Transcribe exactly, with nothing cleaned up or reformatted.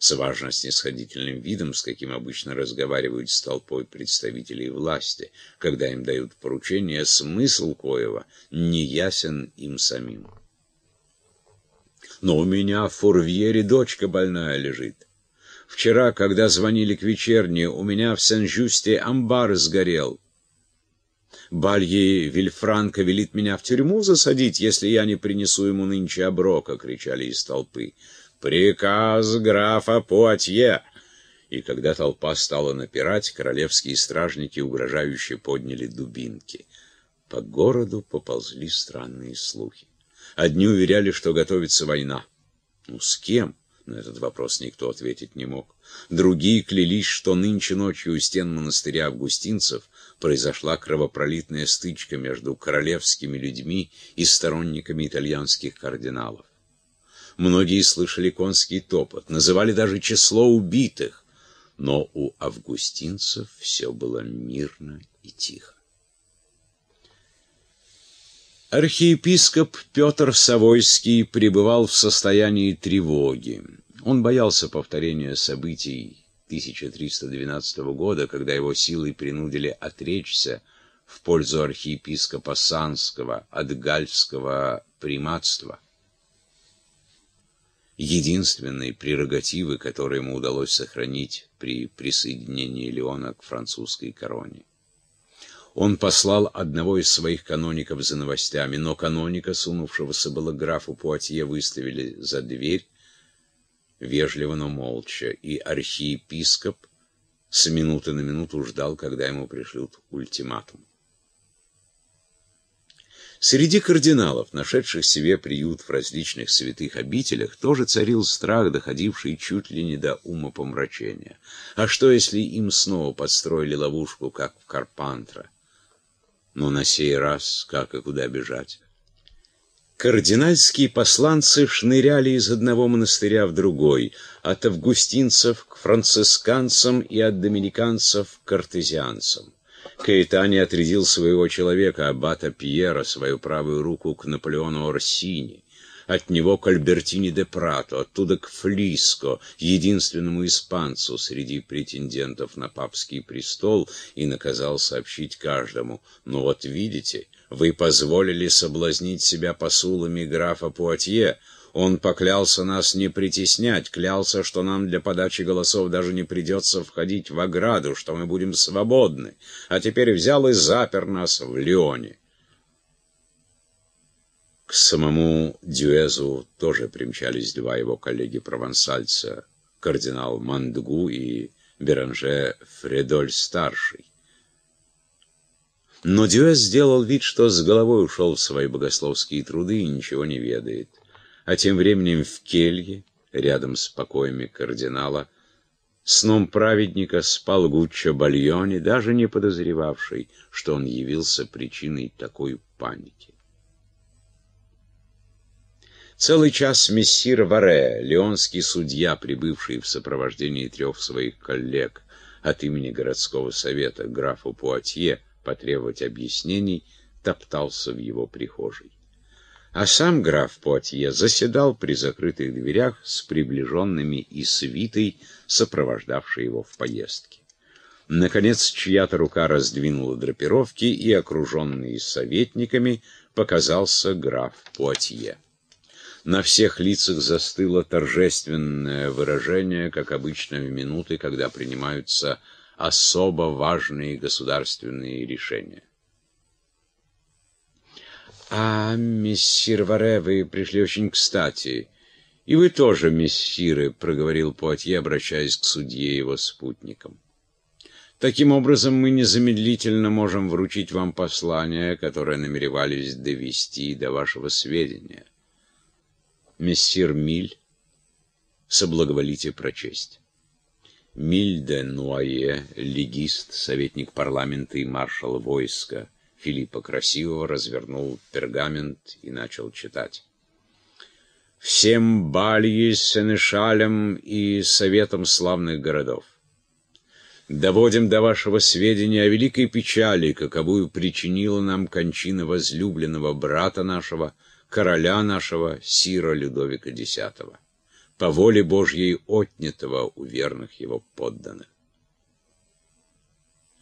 с важно-снисходительным видом, с каким обычно разговаривают с толпой представителей власти, когда им дают поручение, смысл коего не ясен им самим. Но у меня в Фурвьере дочка больная лежит. Вчера, когда звонили к вечерне, у меня в Сен-Жюсте амбар сгорел. Балье Вильфранко велит меня в тюрьму засадить, если я не принесу ему нынче оброка, — кричали из толпы. «Приказ графа Пуатье!» И когда толпа стала напирать, королевские стражники угрожающе подняли дубинки. По городу поползли странные слухи. Одни уверяли, что готовится война. Ну, с кем? На этот вопрос никто ответить не мог. Другие клялись, что нынче ночью у стен монастыря августинцев произошла кровопролитная стычка между королевскими людьми и сторонниками итальянских кардиналов. Многие слышали конский топот, называли даже число убитых, но у августинцев все было мирно и тихо. Архиепископ Петр Савойский пребывал в состоянии тревоги. Он боялся повторения событий тысяча триста двенадцатого года, когда его силой принудили отречься в пользу архиепископа Санского от гальского приматства, единственной прерогативы, которую ему удалось сохранить при присоединении Леона к французской короне. Он послал одного из своих каноников за новостями, но каноника, сунувшегося было к графу Пуатье, выставили за дверь, вежливо, но молча, и архиепископ с минуты на минуту ждал, когда ему пришлют ультиматум. Среди кардиналов, нашедших себе приют в различных святых обителях, тоже царил страх, доходивший чуть ли не до умопомрачения. А что, если им снова подстроили ловушку, как в Карпантра? Но на сей раз как и куда бежать? Кардинальские посланцы шныряли из одного монастыря в другой, от августинцев к францисканцам и от доминиканцев к картезианцам. Каэтани отрядил своего человека, аббата Пьера, свою правую руку, к Наполеону Орсини, от него к Альбертини де Прато, оттуда к Флиско, единственному испанцу среди претендентов на папский престол, и наказал сообщить каждому: «Ну вот видите, вы позволили соблазнить себя посулами графа Пуатье. Он поклялся нас не притеснять, клялся, что нам для подачи голосов даже не придется входить в ограду, что мы будем свободны, а теперь взял и запер нас в Лионе». К самому Дюэзу тоже примчались два его коллеги-провансальца, кардинал Мандгу и Беранже Фредоль-старший. Но Дюэз сделал вид, что с головой ушел в свои богословские труды и ничего не ведает. А тем временем в келье, рядом с покоями кардинала, сном праведника спал Гуччо Бальони, даже не подозревавший, что он явился причиной такой паники. Целый час мессир Варе, леонский судья, прибывший в сопровождении трех своих коллег от имени городского совета графу Пуатье потребовать объяснений, топтался в его прихожей. А сам граф Пуатье заседал при закрытых дверях с приближенными и свитой, сопровождавшей его в поездке. Наконец, чья-то рука раздвинула драпировки, и, окруженный советниками, показался граф Пуатье. На всех лицах застыло торжественное выражение, как обычно в минуты, когда принимаются особо важные государственные решения. «А, мессир Варе, вы пришли очень кстати. И вы тоже, мессиры», — проговорил Пуатье, обращаясь к судье и его спутникам. «Таким образом, мы незамедлительно можем вручить вам послание, которое намеревались довести до вашего сведения. Мессир Миль, соблаговолите прочесть». Миль де Нуае, легист, советник парламента и маршал войска Филиппа Красивого, развернул пергамент и начал читать. «Всем балье, сенешалям и советам славных городов. Доводим до вашего сведения о великой печали, каковую причинила нам кончина возлюбленного брата нашего, короля нашего, сира Людовика X. по воле Божьей отнятого у верных его подданных.